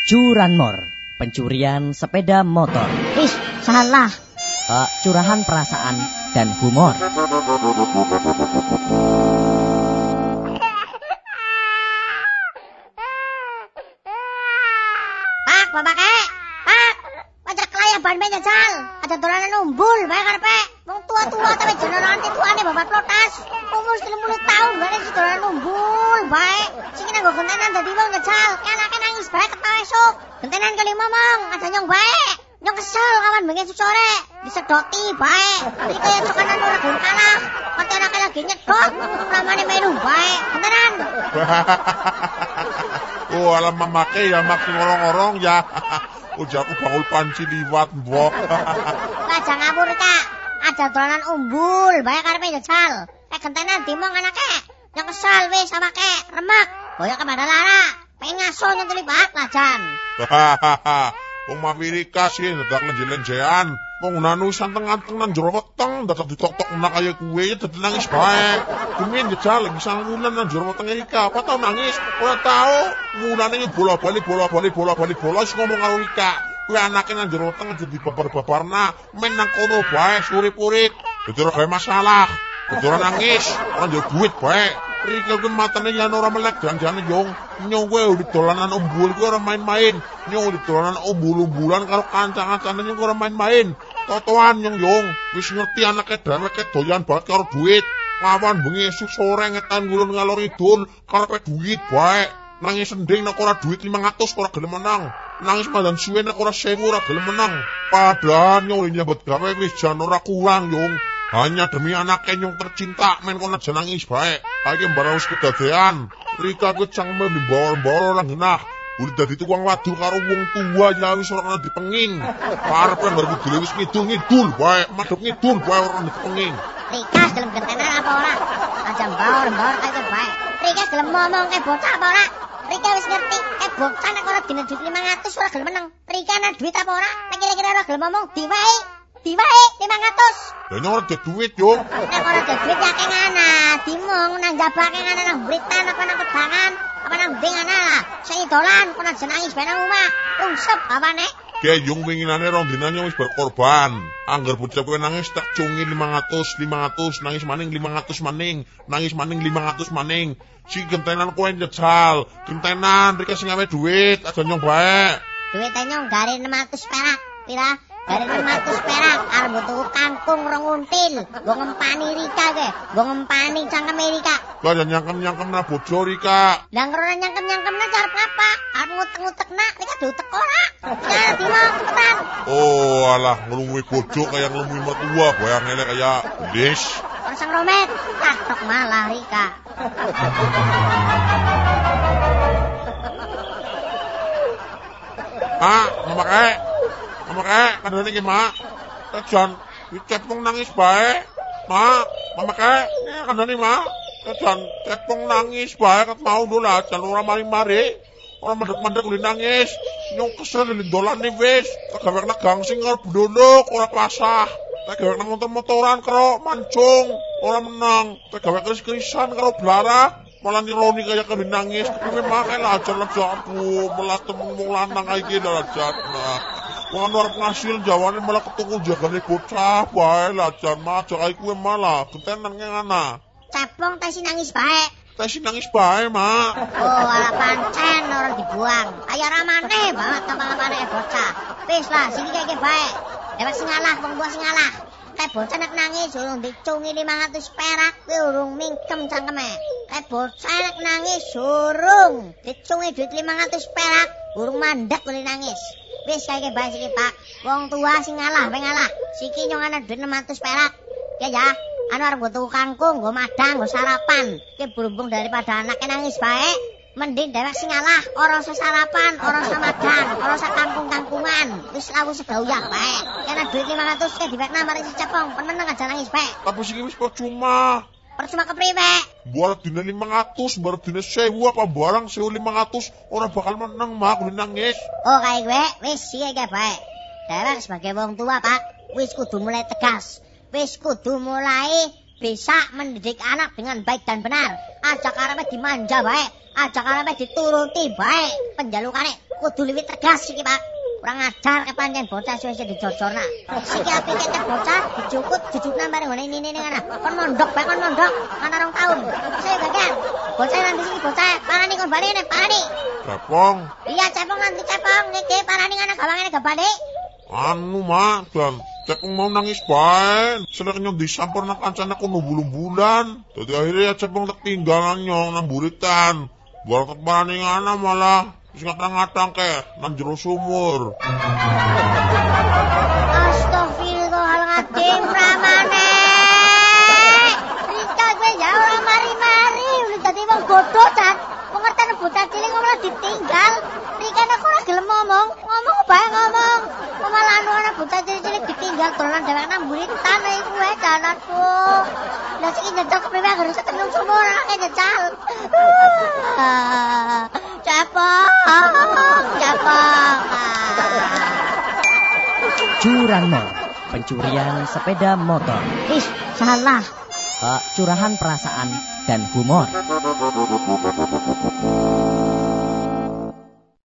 Curanmor, pencurian sepeda motor. Ih, salah. Curahan perasaan dan humor. Pak, bapak Pak, pajak kelayaban be jajal. Ada dolanan umbul bae karepe. Wong tua-tua tapi jenengan tituane babat plotas. Umur 30 tahun bae si dolanan umbul bae. Sing nggo gentenan dadi wong jajal. Anake nangis bae ketawa esuk. Gentenan kali ngomong, aja nyong bae. Nyong kesel kawan bengi sore. Disedoti bae. Iki kaya cokanan ora gelem kalah. Kate anake lagi nyedot, ramane melu bae. Gentenan. Oh, alam mamake ya mak ngorong-ngorong ya. Ujar aku bangul panci liwat mbok. Aja ngawur Kak. Ada dolanan umbul bae karepe jajal. Gentenan dimong anake. Nyong kesel wis samake remek. Boyo ke Bandalara. Pengen ngaso nyentuli bak lajan. Wong Mafirika sih dadak lenje-lenjean. Wong nanusan tengah-tengah nang jero weteng dadak ditok-tok menak kaya kuwe dadi nangis bae. Dumin jejal lagi sangunan nang jero weteng Rika. Apa tau nangis? Ora tau. Mulane bola-bali wis ngomong karo Rika. Kuwi anake nang jero weteng jadi babar-babarna men nang kono bae surip-urip. Dadi ora gawe masalah. Dadi ora nangis, ora njaluk duit bae. Rika ku matane yen ora melek janjane nyong kowe udah dolanan umbul ku ora main-main. Nyong udah dolanan umbul-umbulan karo kanca-kancane nyong ora main-main. Totoan nyong wis ngerti anake dheweke doyan banget karo duit. Lawan bengi esuk sore ngetan ngulon ngalor idul karepe duit bae. Nangis sending nek ora duit 500 ora gelem menang. Nangis mandan suwe nek ora 1000 ora gelem menang. Padahal nyong nyambut gawe wis jan ora kurang nyong. Hanya demi anaknya yang tercinta men kono aja nangis bae. Iki mbarang kedadean. Rika ku cang mbor-mbor orang genah. Udah dadi tukang wadu karo wong tua ya wis ora kena dipenging. Karepe baru dhewe wis ngidul bae, madhep ngidul bae ora dipenging. Rika gelem gentenan apa ora? Aja mbor-mbor kaya bae. Rika gelem ngomong ke bocah apa ora? Rika wis ngerti, bocah nek ora dina duit 500 ora gelem menang. Rika ana duit apa ora? Nek kira-kira ora gelem ngomong diwae 500. Lah nyong ora duit yo. Nek ora duit ya keng ana, dimong nang jabake ana nang Britan apa nang pedangan, apa nang nding ana lah. Sing dolan kono aja nangis bae nang omah. Rungsep apane? Ge yung winginane rong dinane wis berkorban. Angger bocah kowe nangis tak cungi 500, nangis maning 500 maning, nangis maning 500 maning. Si gentenan kowe njejal, gentenan Rika sing gawe duit, aja nyong bae. Duite nyong gare 600 perak. Pira? Gare 600 perak arep tuku kangkung rong until. Gua ngempani Rika ge, gua ngempani cangkeme Rika. Lah nyangkem-nyangkem na bojo Rika. Lah ngrene nyangkem-nyangkemna arep apa? Arep ngutek-ngutekna Rika diutek ora. Ya dimong cepetan. Oh, alah ngelumui bojo kaya ngelumui mertua, bayang elek kaya des. Pasang romet, tok malah Rika. Mama kae, kandhane iki, Mak. Jan cepung nangis bae. Mak, mama kae, kandhane, Mak. Jan cepung nangis bae ket mau lho lah, jan ora mari-mari. Ora mendek-mendek li nangis. Nyong kesel li dolane wis. Kagawekna gangsing karo blondok ora pasah. Kagawekna motor-motoran karo mancung ora menang. Kagawek keris-kerisan karo blara. Malah nironi kaya kali nangis. Kuwi make lajar-lajarku, malah temung lanang iki lajar. Wong ora ngasil jawane malah ketunggu jagane bocah bae lajar aja kaya kuwi malah gentenan ngana. Cepong tesi nangis bae. Tesi nangis bae, Mak. Oh, ala pancen ora dibuang. Kaya ramane banget tampang-tampane bocah. Wis lah, sini kaya bae. Dewek sing ngalah, wong tua sing ngalah. Kayak bocah nek nangis urung dicungi 500 perak, kuwi urung mingkem cangkeme. Kayak bocah nek nangis urung dicungi duit 500 perak, urung mandek kuwi nangis. Wis kaya bae siki, Pak. Wong tua sing ngalah, wae ngalah. Siki nyong ana duit 600 perak. Ya. Anu arep tuku kangkung, nggo madang, nggo sarapan. Ki berhubung daripada anake nangis bae, mending dhewek sing ngalah, ora usah sarapan, ora usah madang, ora usah kangkung-kangkungan. Wis lawu segauyah bae. Kena duit 500 ke diwekna mari si Cepong, meneng aja nangis bae. Tapi siki wis percuma. Percuma kepriwe? Buat dina 500, baru dina 1000 apa barang 1500 ora bakal menang, Mak, kuwi nangis. Oh, kae kowe wis iki bae. Dhewek sebagai wong tua, Pak, wis kudu mulai tegas. Wis kudu mulai bisa mendidik anak dengan baik dan benar. Aja karepe dimanja bae, aja karepe dituruti bae. Penjalukane kudu luwih tegas iki, Pak. Kurang ajar kepancen bocah suwe-suwe dijojorna. Siki apike teh bocah dijukut jujukna bareng ngene ini ngana. Kon mondok bae kon mondok ana 2 tahun. Saya bagian. Bocah nanti siki bocah parani kon bali nek parani. Cepong. Iya cepong nanti cepong niki parani ngana gawangane gabane. Anu mak dan Cepong mau nangis bae. Seleknya disampur nak kancana kono bulan-bulan. Jadi akhirnya ya Cepong ketinggalan nyong nang buritan. Baru keparani ngana malah wis ngatang-ngatang ke nang jero sumur. Astagfirullahaladzim pramane. Rika gue ya ora mari-mari udah dadi wong bodoh kan. Pengertian bocah cilik malah ditinggal. Rika nek ora gelem ngomong bae ngomong. Malah anu ana bocah cilik ditinggal dolan dhewek nang buritan iku wae jalanku. Lah sing nyetok priwe harus ketemu sumur anake nyecal. Cepong. Curanmor, pencurian sepeda motor. Ih, salah. Curahan perasaan dan humor.